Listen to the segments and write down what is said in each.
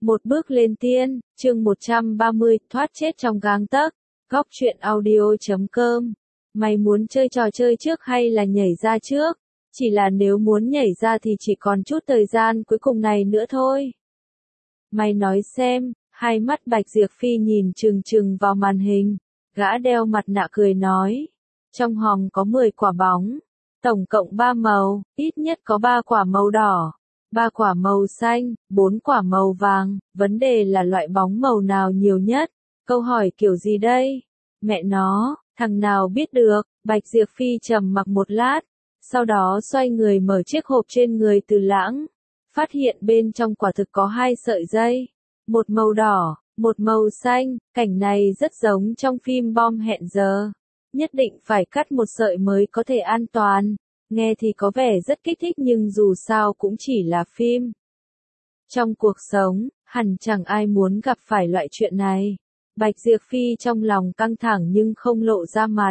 Một bước lên tiên, chương 130, thoát chết trong gang tấc. Góc truyện audio.com. Mày muốn chơi trò chơi trước hay là nhảy ra trước? Chỉ là nếu muốn nhảy ra thì chỉ còn chút thời gian cuối cùng này nữa thôi. Mày nói xem, hai mắt Bạch Diệp Phi nhìn chừng chừng vào màn hình. Gã đeo mặt nạ cười nói. Trong hòm có 10 quả bóng. Tổng cộng 3 màu, ít nhất có 3 quả màu đỏ. 3 quả màu xanh, 4 quả màu vàng, vấn đề là loại bóng màu nào nhiều nhất? Câu hỏi kiểu gì đây? Mẹ nó, thằng nào biết được? Bạch Diệp Phi trầm mặc một lát, sau đó xoay người mở chiếc hộp trên người Từ Lãng, phát hiện bên trong quả thực có 2 sợi dây, một màu đỏ, một màu xanh, cảnh này rất giống trong phim Bom Hẹn Giờ. Nhất định phải cắt một sợi mới có thể an toàn. Nghe thì có vẻ rất kích thích nhưng dù sao cũng chỉ là phim. Trong cuộc sống, hẳn chẳng ai muốn gặp phải loại chuyện này. Bạch Diệp Phi trong lòng căng thẳng nhưng không lộ ra mặt.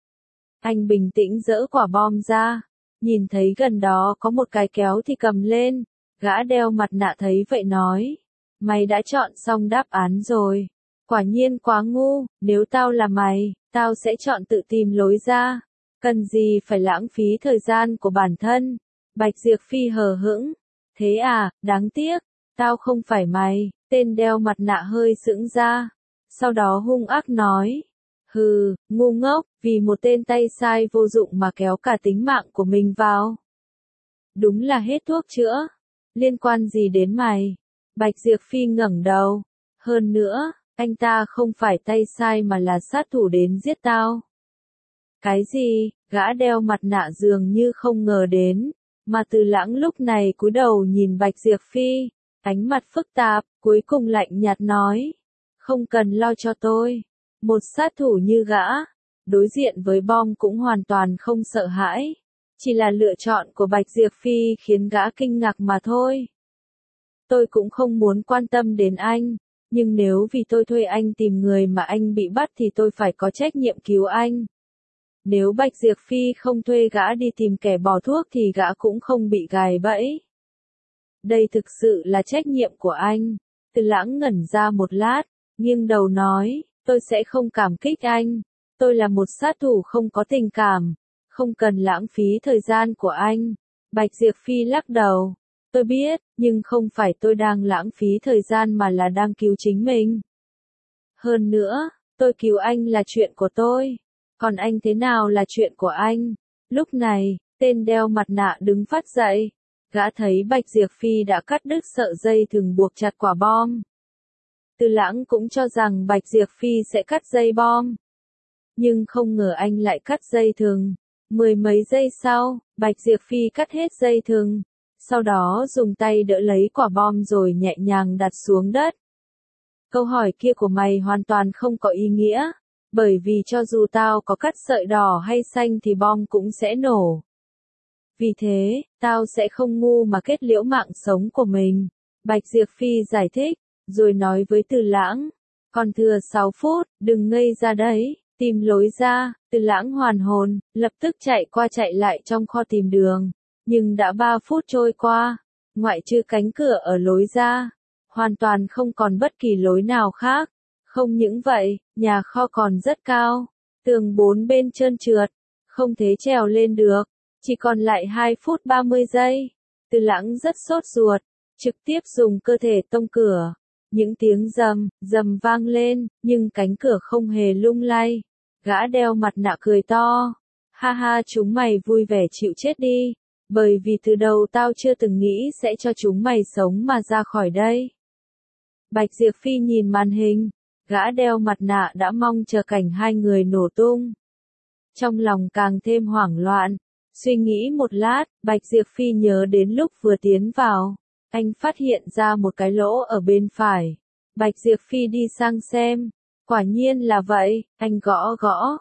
Anh bình tĩnh giở quả bom ra, nhìn thấy gần đó có một cái kéo thì cầm lên. Gã đeo mặt nạ thấy vậy nói, mày đã chọn xong đáp án rồi. Quả nhiên quá ngu, nếu tao là mày, tao sẽ chọn tự tìm lối ra. Cần gì phải lãng phí thời gian của bản thân? Bạch Diệp Phi hờ hững. Thế à, đáng tiếc, tao không phải mày. Tên đeo mặt nạ hơi sững ra. Sau đó hung ác nói. Hừ, ngu ngốc, vì một tên tay sai vô dụng mà kéo cả tính mạng của mình vào. Đúng là hết thuốc chữa. Liên quan gì đến mày? Bạch Diệp Phi ngẩng đầu. Hơn nữa, anh ta không phải tay sai mà là sát thủ đến giết tao. Cái gì? Gã đeo mặt nạ dường như không ngờ đến, mà Từ Lãng lúc này cúi đầu nhìn Bạch Diệp Phi, ánh mặt phức tạp, cuối cùng lạnh nhạt nói, không cần lo cho tôi. Một sát thủ như gã, đối diện với bom cũng hoàn toàn không sợ hãi, chỉ là lựa chọn của Bạch Diệp Phi khiến gã kinh ngạc mà thôi. Tôi cũng không muốn quan tâm đến anh, nhưng nếu vì tôi thuê anh tìm người mà anh bị bắt thì tôi phải có trách nhiệm cứu anh. Nếu Bạch Diệp Phi không thuê gã đi tìm kẻ bỏ thuốc thì gã cũng không bị gài bẫy. Đây thực sự là trách nhiệm của anh. Từ Lãng ngẩn ra một lát, nghiêng đầu nói, tôi sẽ không cảm kích anh. Tôi là một sát thủ không có tình cảm, không cần lãng phí thời gian của anh. Bạch Diệp Phi lắc đầu. Tôi biết, nhưng không phải tôi đang lãng phí thời gian mà là đang cứu chính mình. Hơn nữa, tôi cứu anh là chuyện của tôi. Còn anh thế nào là chuyện của anh? Lúc này, tên đeo mặt nạ đứng phát dậy. Gã thấy Bạch Diệp Phi đã cắt đứt sợi dây thừng buộc chặt quả bom. Từ Lãng cũng cho rằng Bạch Diệp Phi sẽ cắt dây bom. Nhưng không ngờ anh lại cắt dây thừng. 10 mấy giây sau, Bạch Diệp Phi cắt hết dây thừng. Sau đó dùng tay đỡ lấy quả bom rồi nhẹ nhàng đặt xuống đất. Câu hỏi kia của mày hoàn toàn không có ý nghĩa. Bởi vì cho dù tao có cắt sợi đỏ hay xanh thì bom cũng sẽ nổ. Vì thế, tao sẽ không ngu mà kết liễu mạng sống của mình. Bạch Diệp Phi giải thích, rồi nói với Từ Lãng. Còn thừa 6 phút, đừng ngây ra đấy, tìm lối ra. Từ Lãng hoàn hồn, lập tức chạy qua chạy lại trong kho tìm đường. Nhưng đã 3 phút trôi qua, ngoại trừ cánh cửa ở lối ra, hoàn toàn không còn bất kỳ lối nào khác. Không những vậy, nhà kho còn rất cao, tường 4 bên trơn trượt, không thể trèo lên được, chỉ còn lại 2 phút 30 giây. Từ Lãng rất sốt ruột, trực tiếp dùng cơ thể tông cửa. Những tiếng rầm vang lên, nhưng cánh cửa không hề lung lay. Gã đeo mặt nạ cười to. Ha ha, chúng mày vui vẻ chịu chết đi, bởi vì từ đầu tao chưa từng nghĩ sẽ cho chúng mày sống mà ra khỏi đây. Bạch Diệp Phi nhìn màn hình. Gã đeo mặt nạ đã mong chờ cảnh hai người nổ tung. Trong lòng càng thêm hoảng loạn. Suy nghĩ một lát, Bạch Diệp Phi nhớ đến lúc vừa tiến vào. Anh phát hiện ra một cái lỗ ở bên phải. Bạch Diệp Phi đi sang xem. Quả nhiên là vậy, anh gõ,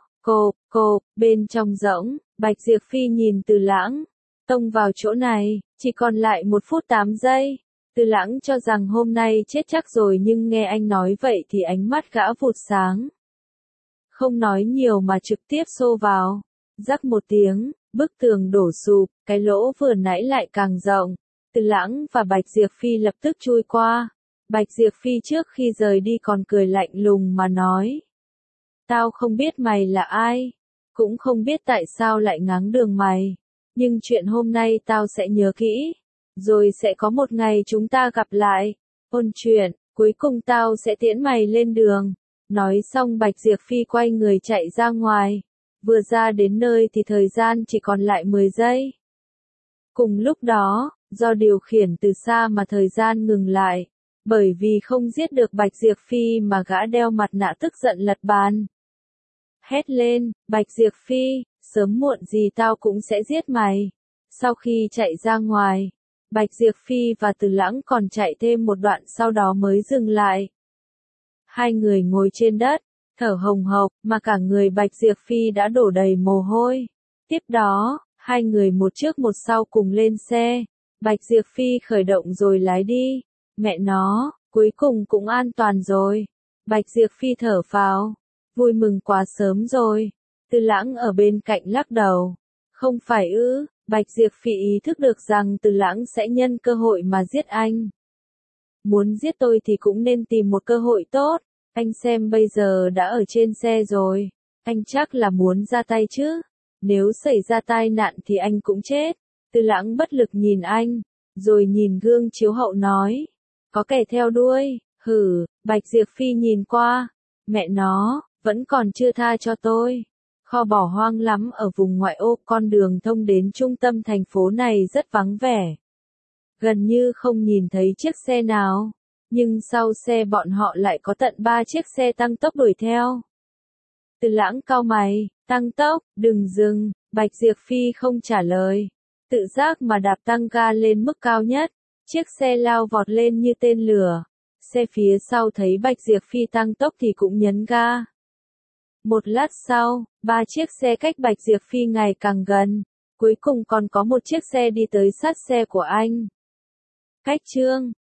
cộp, bên trong rỗng. Bạch Diệp Phi nhìn Từ Lãng. Tông vào chỗ này, chỉ còn lại 1 phút 8 giây. Từ Lãng cho rằng hôm nay chết chắc rồi nhưng nghe anh nói vậy thì ánh mắt gã vụt sáng. Không nói nhiều mà trực tiếp xô vào. Rắc một tiếng, bức tường đổ sụp, cái lỗ vừa nãy lại càng rộng. Từ Lãng và Bạch Diệp Phi lập tức chui qua. Bạch Diệp Phi trước khi rời đi còn cười lạnh lùng mà nói. Tao không biết mày là ai, cũng không biết tại sao lại ngáng đường mày, nhưng chuyện hôm nay tao sẽ nhớ kỹ, rồi sẽ có một ngày chúng ta gặp lại, ôn chuyện, cuối cùng tao sẽ tiễn mày lên đường. Nói xong Bạch Diệp Phi quay người chạy ra ngoài, vừa ra đến nơi thì thời gian chỉ còn lại 10 giây. Cùng lúc đó, do điều khiển từ xa mà thời gian ngừng lại, bởi vì không giết được Bạch Diệp Phi mà gã đeo mặt nạ tức giận lật bàn. Hét lên, Bạch Diệp Phi, sớm muộn gì tao cũng sẽ giết mày. Sau khi chạy ra ngoài, Bạch Diệp Phi và Từ Lãng còn chạy thêm một đoạn sau đó mới dừng lại. Hai người ngồi trên đất, thở hồng hộc, mà cả người Bạch Diệp Phi đã đổ đầy mồ hôi. Tiếp đó, hai người một trước một sau cùng lên xe. Bạch Diệp Phi khởi động rồi lái đi. Mẹ nó, cuối cùng cũng an toàn rồi. Bạch Diệp Phi thở phào. Vui mừng quá sớm rồi. Từ Lãng ở bên cạnh lắc đầu. Không phải ư, Bạch Diệp Phi ý thức được rằng Từ Lãng sẽ nhân cơ hội mà giết anh. Muốn giết tôi thì cũng nên tìm một cơ hội tốt. Anh xem bây giờ đã ở trên xe rồi. Anh chắc là muốn ra tay chứ. Nếu xảy ra tai nạn thì anh cũng chết. Từ Lãng bất lực nhìn anh, rồi nhìn gương chiếu hậu nói. Có kẻ theo đuôi, hử, Bạch Diệp Phi nhìn qua. Mẹ nó, vẫn còn chưa tha cho tôi. Kho bỏ hoang lắm ở vùng ngoại ô, con đường thông đến trung tâm thành phố này rất vắng vẻ. Gần như không nhìn thấy chiếc xe nào, nhưng sau xe bọn họ lại có tận 3 chiếc xe tăng tốc đuổi theo. Từ Lãng cau mày, tăng tốc, đừng dừng, Bạch Diệp Phi không trả lời. Tự giác mà đạp tăng ga lên mức cao nhất, chiếc xe lao vọt lên như tên lửa. Xe phía sau thấy Bạch Diệp Phi tăng tốc thì cũng nhấn ga. Một lát sau, 3 chiếc xe cách Bạch Diệp Phi ngày càng gần, cuối cùng còn có một chiếc xe đi tới sát xe của anh. Cách chương